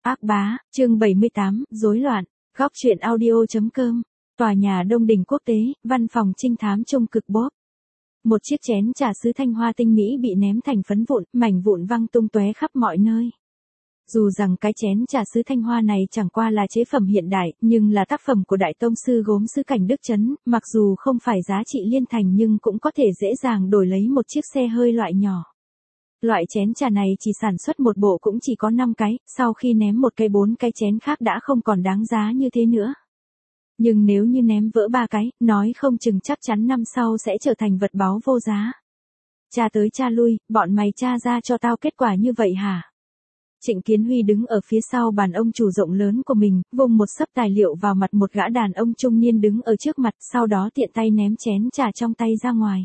Ác bá, chương 78, rối loạn, góc truyện audio.com, tòa nhà Đông Đình Quốc tế, văn phòng trinh thám trung cực Bob. Một chiếc chén trà sứ thanh hoa tinh mỹ bị ném thành phấn vụn, mảnh vụn văng tung tóe khắp mọi nơi. Dù rằng cái chén trà sứ thanh hoa này chẳng qua là chế phẩm hiện đại, nhưng là tác phẩm của đại tông sư gốm sứ Cảnh Đức Trấn, mặc dù không phải giá trị liên thành nhưng cũng có thể dễ dàng đổi lấy một chiếc xe hơi loại nhỏ. Loại chén trà này chỉ sản xuất một bộ cũng chỉ có 5 cái, sau khi ném một cây 4 cái chén khác đã không còn đáng giá như thế nữa. Nhưng nếu như ném vỡ 3 cái, nói không chừng chắc chắn năm sau sẽ trở thành vật báu vô giá. Tra tới tra lui, bọn mày tra ra cho tao kết quả như vậy hả? Trịnh Kiến Huy đứng ở phía sau bàn ông chủ rộng lớn của mình, vùng một xấp tài liệu vào mặt một gã đàn ông trung niên đứng ở trước mặt, sau đó tiện tay ném chén trà trong tay ra ngoài.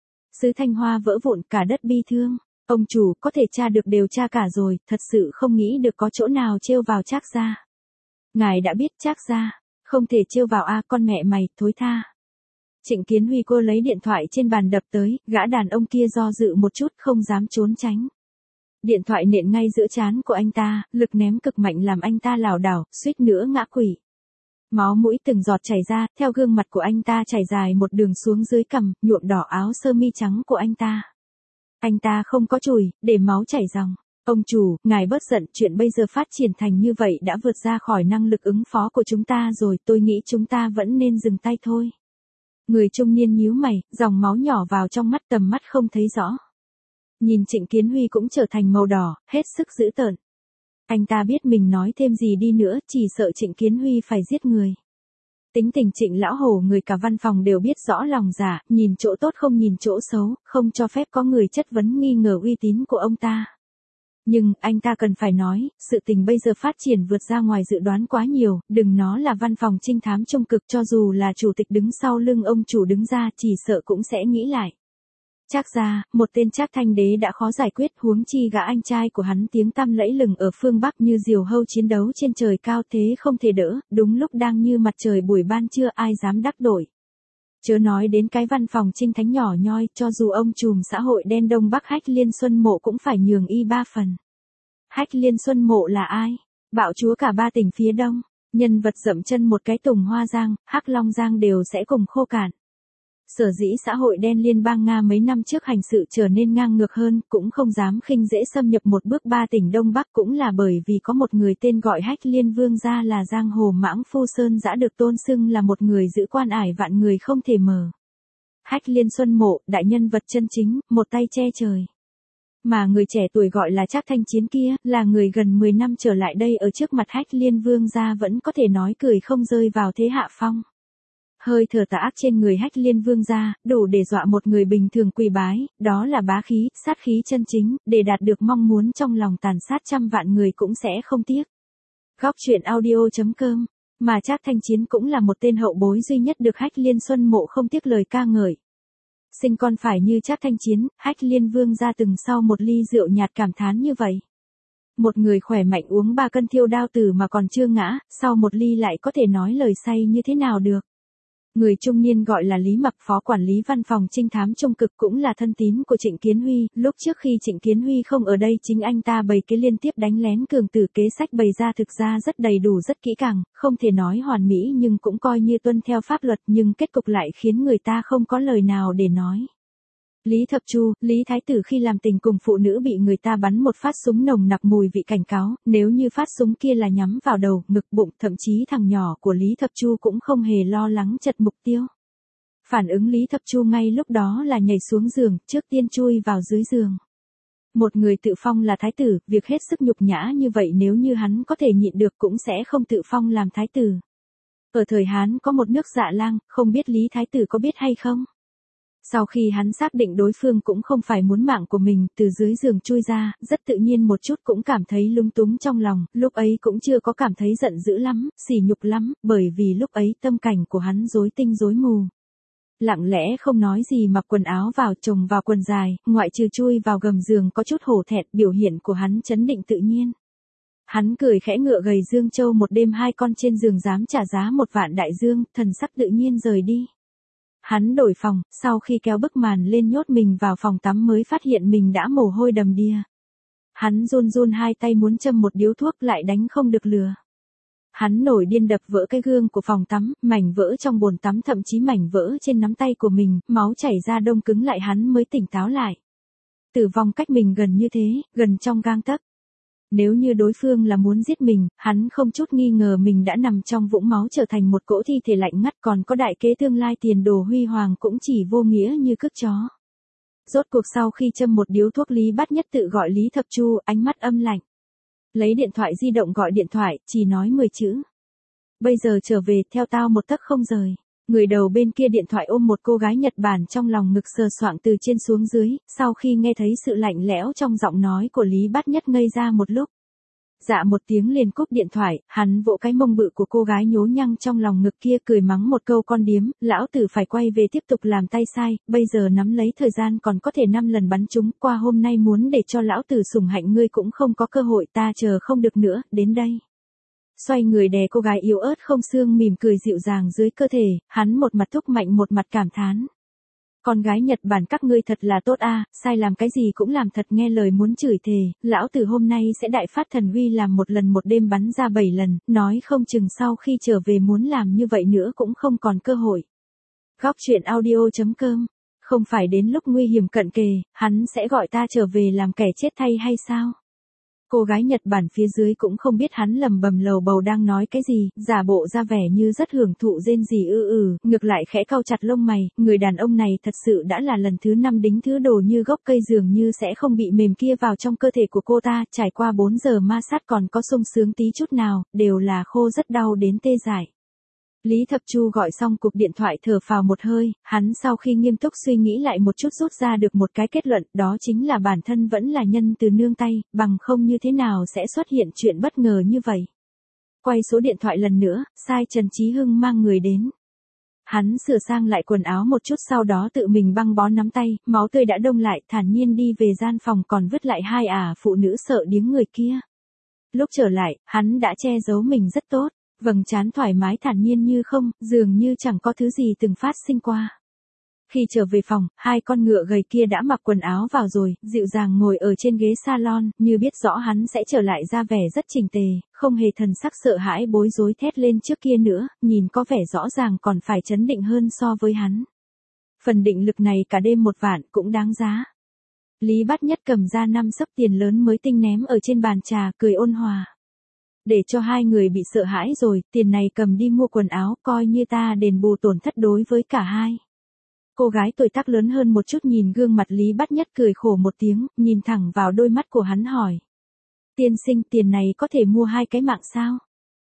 Sứ thanh hoa vỡ vụn, cả đất bi thương. Ông chủ, có thể tra được đều tra cả rồi, thật sự không nghĩ được có chỗ nào trêu vào Trác gia. Ngài đã biết Trác gia, không thể trêu vào a, con mẹ mày, thối tha. Trịnh Kiến Huy cô lấy điện thoại trên bàn đập tới, gã đàn ông kia do dự một chút không dám trốn tránh. Điện thoại nện ngay giữa trán của anh ta, lực ném cực mạnh làm anh ta lảo đảo, suýt nữa ngã quỵ. Máu mũi từng giọt chảy ra, theo gương mặt của anh ta chảy dài một đường xuống dưới cằm, nhuộm đỏ áo sơ mi trắng của anh ta. Anh ta không có chùi, để máu chảy ròng. Ông chủ, ngài bớt giận, chuyện bây giờ phát triển thành như vậy đã vượt ra khỏi năng lực ứng phó của chúng ta rồi, tôi nghĩ chúng ta vẫn nên dừng tay thôi. Người trung niên nhíu mày, dòng máu nhỏ vào trong mắt, tầm mắt không thấy rõ. Nhìn Trịnh Kiến Huy cũng trở thành màu đỏ, hết sức dữ tợn. Anh ta biết mình nói thêm gì đi nữa, chỉ sợ Trịnh Kiến Huy phải giết người. Tính tình Trịnh lão hổ người cả văn phòng đều biết rõ lòng dạ, nhìn chỗ tốt không nhìn chỗ xấu, không cho phép có người chất vấn nghi ngờ uy tín của ông ta. Nhưng, anh ta cần phải nói, sự tình bây giờ phát triển vượt ra ngoài dự đoán quá nhiều, đừng nó là văn phòng trinh thám trung cực, cho dù là chủ tịch đứng sau lưng ông chủ đứng ra chỉ sợ cũng sẽ nghĩ lại. Trác gia, một tên Trác Thanh Đế đã khó giải quyết, huống chi gã anh trai của hắn tiếng tăm lẫy lừng ở phương Bắc như diều hâu chiến đấu trên trời cao thế không thể đỡ, đúng lúc đang như mặt trời buổi ban trưa ai dám đắc tội. Chớ nói đến cái văn phòng trinh thánh nhỏ nhoi, cho dù ông trùm xã hội đen Đông Bắc Hách Liên Xuân Mộ cũng phải nhường y 3 phần. Hách Liên Xuân Mộ là ai? Bạo chúa cả 3 tỉnh phía Đông, nhân vật dậm chân một cái Tùng Hoa Giang, Hắc Long Giang đều sẽ cùng khô cạn. Sở dĩ xã hội đen liên bang Nga mấy năm trước hành sự trở nên ngang ngược hơn, cũng không dám khinh dễ xâm nhập một bước 3 tỉnh Đông Bắc cũng là bởi vì có một người tên gọi Hách Liên Vương gia là giang hồ mãng phu Sơn Dã được tôn xưng là một người giữ quan ải vạn người không thể mờ. Hách Liên Xuân Mộ, đại nhân vật chân chính, một tay che trời. Mà người trẻ tuổi gọi là Trác Thanh Chiến kia, là người gần 10 năm trở lại đây ở trước mặt Hách Liên Vương gia vẫn có thể nói cười không rơi vào thế hạ phong. Hơi thở tà ác trên người Hách Liên Vương gia, đủ để dọa một người bình thường quỳ bái, đó là bá khí, sát khí chân chính, để đạt được mong muốn trong lòng tàn sát trăm vạn người cũng sẽ không tiếc. Góc truyện audio.com, mà Trác Thanh Chiến cũng là một tên hậu bối duy nhất được Hách Liên Xuân Mộ không tiếc lời ca ngợi. Sinh con phải như Trác Thanh Chiến, Hách Liên Vương gia từng sau một ly rượu nhạt cảm thán như vậy. Một người khỏe mạnh uống 3 cân thiêu đao tử mà còn chưa ngã, sau một ly lại có thể nói lời say như thế nào được. Người trung niên gọi là Lý Mặc, phó quản lý văn phòng trinh thám trung cực cũng là thân tín của Trịnh Kiến Huy, lúc trước khi Trịnh Kiến Huy không ở đây chính anh ta bày kế liên tiếp đánh lén cường tử, kế sách bày ra thực ra rất đầy đủ rất kỹ càng, không thể nói hoàn mỹ nhưng cũng coi như tuân theo pháp luật, nhưng kết cục lại khiến người ta không có lời nào để nói. Lý Thập Chu, Lý Thái Tử khi làm tình cùng phụ nữ bị người ta bắn một phát súng nồng nặc mùi vị cảnh cáo, nếu như phát súng kia là nhắm vào đầu, ngực, bụng, thậm chí thằng nhỏ của Lý Thập Chu cũng không hề lo lắng chật mục tiêu. Phản ứng Lý Thập Chu ngay lúc đó là nhảy xuống giường, trước tiên chui vào dưới giường. Một người tự phong là thái tử, việc hết sức nhục nhã như vậy nếu như hắn có thể nhịn được cũng sẽ không tự phong làm thái tử. Ở thời Hán có một nước Dạ Lang, không biết Lý Thái Tử có biết hay không? Sau khi hắn xác định đối phương cũng không phải muốn mạng của mình, từ dưới giường chui ra, rất tự nhiên một chút cũng cảm thấy lung túng trong lòng, lúc ấy cũng chưa có cảm thấy giận dữ lắm, sỉ nhục lắm, bởi vì lúc ấy tâm cảnh của hắn rối tinh rối mù. Lặng lẽ không nói gì mặc quần áo vào, chồng vào quần dài, ngoại trừ chui vào gầm giường có chút hổ thẹn, biểu hiện của hắn trấn định tự nhiên. Hắn cười khẽ ngựa gầy Dương Châu một đêm 2 con trên giường dám trả giá 1 vạn đại dương, thần sắc tự nhiên rời đi. Hắn đổi phòng, sau khi kéo bức màn lên nhốt mình vào phòng tắm mới phát hiện mình đã mồ hôi đầm đìa. Hắn run run hai tay muốn châm một điếu thuốc lại đánh không được lửa. Hắn nổi điên đập vỡ cái gương của phòng tắm, mảnh vỡ trong bồn tắm thậm chí mảnh vỡ trên nắm tay của mình, máu chảy ra đông cứng lại hắn mới tỉnh táo lại. Tử vong cách mình gần như thế, gần trong gang tấc. Nếu như đối phương là muốn giết mình, hắn không chút nghi ngờ mình đã nằm trong vũng máu trở thành một cỗ thi thể lạnh ngắt, còn có đại kế tương lai tiền đồ huy hoàng cũng chỉ vô nghĩa như cước chó. Rốt cuộc sau khi châm một điếu thuốc, Lý Bát Nhất tự gọi Lý Thập Chu, ánh mắt âm lạnh. Lấy điện thoại di động gọi điện thoại, chỉ nói 10 chữ. Bây giờ trở về, theo tao một tấc không rời. Người đầu bên kia điện thoại ôm một cô gái Nhật Bản trong lòng ngực sờ soạng từ trên xuống dưới, sau khi nghe thấy sự lạnh lẽo trong giọng nói của Lý Bát Nhất ngây ra một lúc. Dạ một tiếng liền cúp điện thoại, hắn vỗ cái mông bự của cô gái nhố nhăng trong lòng ngực kia cười mắng một câu con điếm, lão tử phải quay về tiếp tục làm tay sai, bây giờ nắm lấy thời gian còn có thể 5 lần bắn chúng, qua hôm nay muốn để cho lão tử sủng hạnh ngươi cũng không có cơ hội, ta chờ không được nữa, đến đây. Xoay người đè cô gái yếu ớt không xương mỉm cười dịu dàng dưới cơ thể, hắn một mặt thúc mạnh một mặt cảm thán. Con gái Nhật Bản các ngươi thật là tốt a, sai làm cái gì cũng làm thật, nghe lời muốn chửi thề, lão tử hôm nay sẽ đại phát thần uy làm một lần một đêm bắn ra 7 lần, nói không chừng sau khi trở về muốn làm như vậy nữa cũng không còn cơ hội. Góc truyện audio.com, không phải đến lúc nguy hiểm cận kề, hắn sẽ gọi ta trở về làm kẻ chết thay hay sao? Cô gái Nhật Bản phía dưới cũng không biết hắn lầm bầm lầu bầu đang nói cái gì, giả bộ ra vẻ như rất hưởng thụ rên rỉ ngược lại khẽ cau chặt lông mày, người đàn ông này thật sự đã là lần thứ 5 đính thứ đồ như gốc cây dường như sẽ không bị mềm kia vào trong cơ thể của cô ta, trải qua 4 giờ ma sát còn có sung sướng tí chút nào, đều là khô rất đau đến tê dại. Lý Thập Chu gọi xong cuộc điện thoại thở phào một hơi, hắn sau khi nghiêm túc suy nghĩ lại một chút rút ra được một cái kết luận, đó chính là bản thân vẫn là nhân từ nương tay, bằng không như thế nào sẽ xuất hiện chuyện bất ngờ như vậy. Quay số điện thoại lần nữa, sai Trần Chí Hưng mang người đến. Hắn sửa sang lại quần áo một chút sau đó tự mình băng bó nắm tay, máu tươi đã đông lại, thản nhiên đi về gian phòng còn vứt lại hai phụ nữ sợ điếng người kia. Lúc trở lại, hắn đã che giấu mình rất tốt. Vầng trán thoải mái thản nhiên như không, dường như chẳng có thứ gì từng phát sinh qua. Khi trở về phòng, hai con ngựa gầy kia đã mặc quần áo vào rồi, dịu dàng ngồi ở trên ghế salon, như biết rõ hắn sẽ trở lại ra vẻ rất chỉnh tề, không hề thần sắc sợ hãi bối rối thét lên trước kia nữa, nhìn có vẻ rõ ràng còn phải trấn định hơn so với hắn. Phần định lực này cả đêm 1 vạn cũng đáng giá. Lý Bát Nhất cầm ra 5 xấp tiền lớn mới tinh ném ở trên bàn trà, cười ôn hòa. Để cho hai người bị sợ hãi rồi, tiền này cầm đi mua quần áo, coi như ta đền bù tổn thất đối với cả hai. Cô gái tuổi tác lớn hơn một chút nhìn gương mặt Lý Bát Nhất cười khổ một tiếng, nhìn thẳng vào đôi mắt của hắn hỏi. Tiên sinh, tiền này có thể mua 2 cái mạng sao?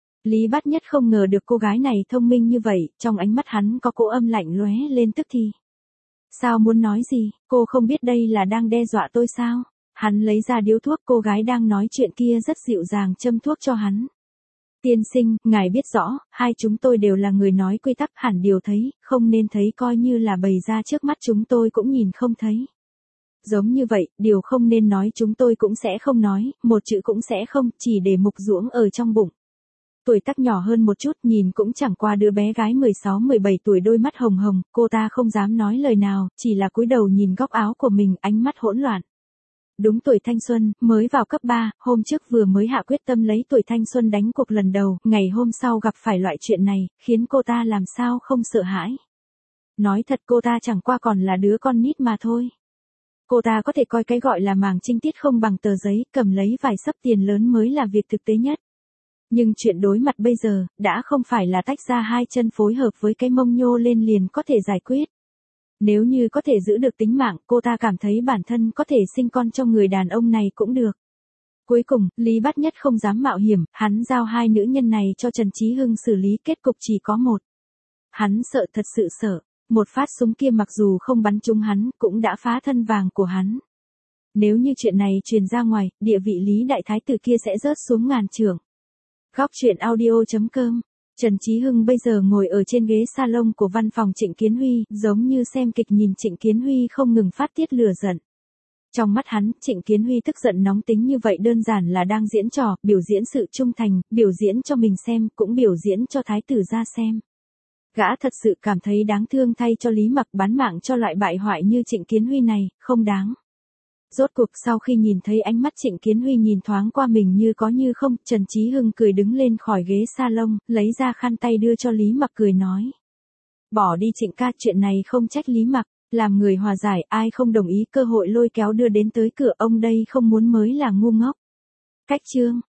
Lý Bát Nhất không ngờ được cô gái này thông minh như vậy, trong ánh mắt hắn có cỗ âm lạnh lóe lên tức thì. Sao muốn nói gì, cô không biết đây là đang đe dọa tôi sao? Hắn lấy ra điếu thuốc, cô gái đang nói chuyện kia rất dịu dàng châm thuốc cho hắn. Tiên sinh, ngài biết rõ, hai chúng tôi đều là người nói quy tắc, hẳn điều thấy, không nên thấy coi như là bày ra trước mắt chúng tôi cũng nhìn không thấy. Giống như vậy, điều không nên nói chúng tôi cũng sẽ không nói, một chữ cũng sẽ không, chỉ để mục ruỗng ở trong bụng. Tuổi tác nhỏ hơn một chút, nhìn cũng chẳng qua đứa bé gái 16-17 tuổi, đôi mắt hồng hồng, cô ta không dám nói lời nào, chỉ là cúi đầu nhìn góc áo của mình, ánh mắt hỗn loạn. Đúng tuổi thanh xuân, mới vào cấp 3, hôm trước vừa mới hạ quyết tâm lấy tuổi thanh xuân đánh cuộc lần đầu, ngày hôm sau gặp phải loại chuyện này, khiến cô ta làm sao không sợ hãi. Nói thật cô ta chẳng qua còn là đứa con nít mà thôi. Cô ta có thể coi cái gọi là màng trinh tiết không bằng tờ giấy, cầm lấy vài xấp tiền lớn mới là việc thực tế nhất. Nhưng chuyện đối mặt bây giờ, đã không phải là tách ra hai chân phối hợp với cái mông nhô lên liền có thể giải quyết. Nếu như có thể giữ được tính mạng, cô ta cảm thấy bản thân có thể sinh con cho người đàn ông này cũng được. Cuối cùng, Lý Bát Nhất không dám mạo hiểm, hắn giao 2 nữ nhân này cho Trần Chí Hưng xử lý, kết cục chỉ có một. Hắn sợ, thật sự sợ. Một phát súng kia mặc dù không bắn trúng hắn, cũng đã phá thân vàng của hắn. Nếu như chuyện này truyền ra ngoài, địa vị Lý đại thái tử kia sẽ rớt xuống ngàn trượng. Góc truyện audio.com. Trần Chí Hưng bây giờ ngồi ở trên ghế salon của văn phòng Trịnh Kiến Huy, giống như xem kịch nhìn Trịnh Kiến Huy không ngừng phát tiết lửa giận. Trong mắt hắn, Trịnh Kiến Huy tức giận nóng tính như vậy đơn giản là đang diễn trò, biểu diễn sự trung thành, biểu diễn cho mình xem, cũng biểu diễn cho thái tử ra xem. Gã thật sự cảm thấy đáng thương thay cho Lý Mặc, bán mạng cho loại bại hoại như Trịnh Kiến Huy này, không đáng. Rốt cuộc sau khi nhìn thấy ánh mắt Trịnh Kiến Huy nhìn thoáng qua mình như có như không, Trần Chí Hưng cười đứng lên khỏi ghế salon, lấy ra khăn tay đưa cho Lý Mặc cười nói. Bỏ đi Trịnh ca, chuyện này không trách Lý Mặc, làm người hòa giải, ai không đồng ý cơ hội lôi kéo đưa đến tới cửa, ông đây không muốn mới là ngu ngốc. Cách chương.